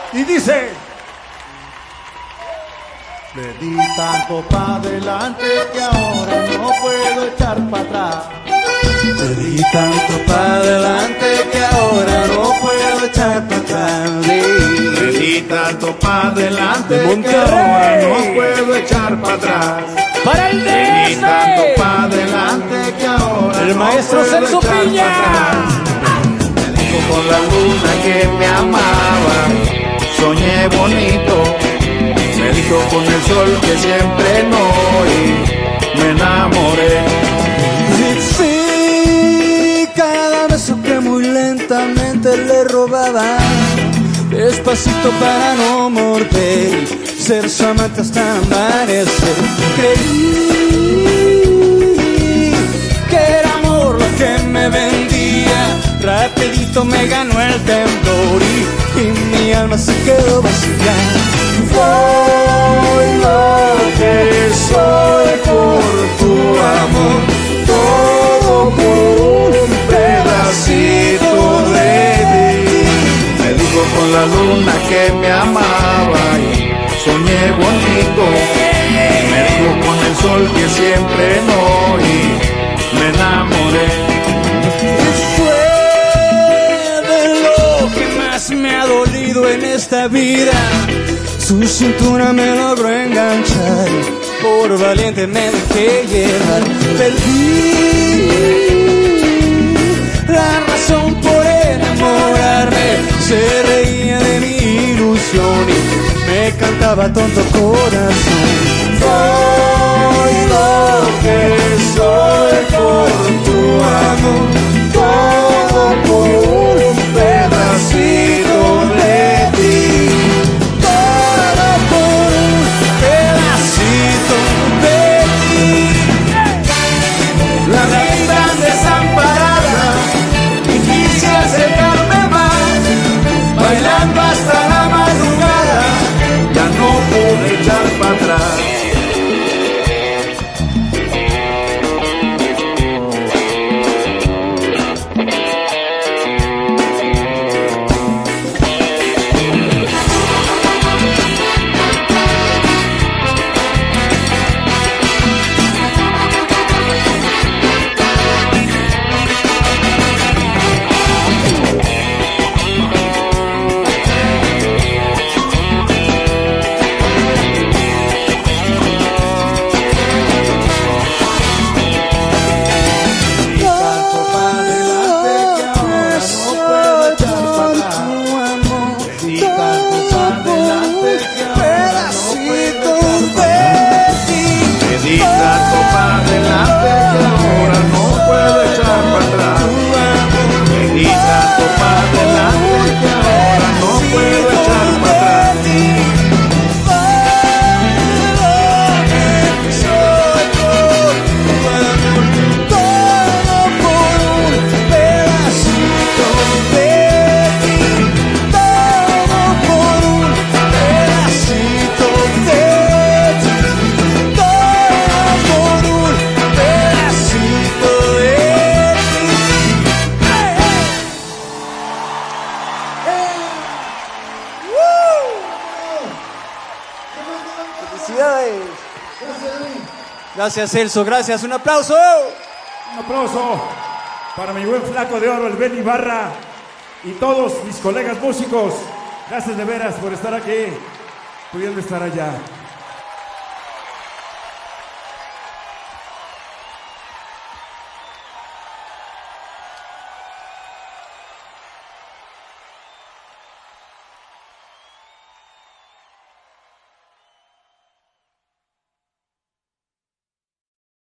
Y dice: le di tanto para adelante que ahora no puedo echar para atrás. Le di tanto para adelante que ahora no puedo echar para atrás. Le di tanto para adelante que ahora no puedo echar para atrás. Para el Le di tanto para adelante que ahora el no maestro puedo Celso echar Piña. para atrás. Me dijo con la luna que me amaba, soñé bonito. Me dijo con el sol que siempre no, y me enamoré. Sí, cada beso que muy lentamente le robaba, despacito para no morder, ser su amante hasta amanecer. Creí que era amor lo que me vendía, rapidito me ganó el temblor y mi alma se quedó vacía. Soy lo que soy por tu amor, todo por un pedacito de ti. Me dijo con la luna que me amaba y soñé bonito. Me dijo con el sol que siempre no, y me enamoré. Fue de lo que más me ha dolido en esta vida. Su cintura me logró enganchar, por valiente me dejé llevar. Perdí la razón por enamorarme, se reía de mi ilusión y me cantaba tonto corazón. Soy lo que soy por tu amor, todo por un pedacito de ti. La vida desamparada y quise acercarme más, bailando hasta la madrugada, ya no pude echar para atrás. Gracias, Celso, gracias. Un aplauso. Un aplauso para mi buen flaco de oro, el Ben Ibarra, y todos mis colegas músicos. Gracias de veras por estar aquí, pudiendo estar allá.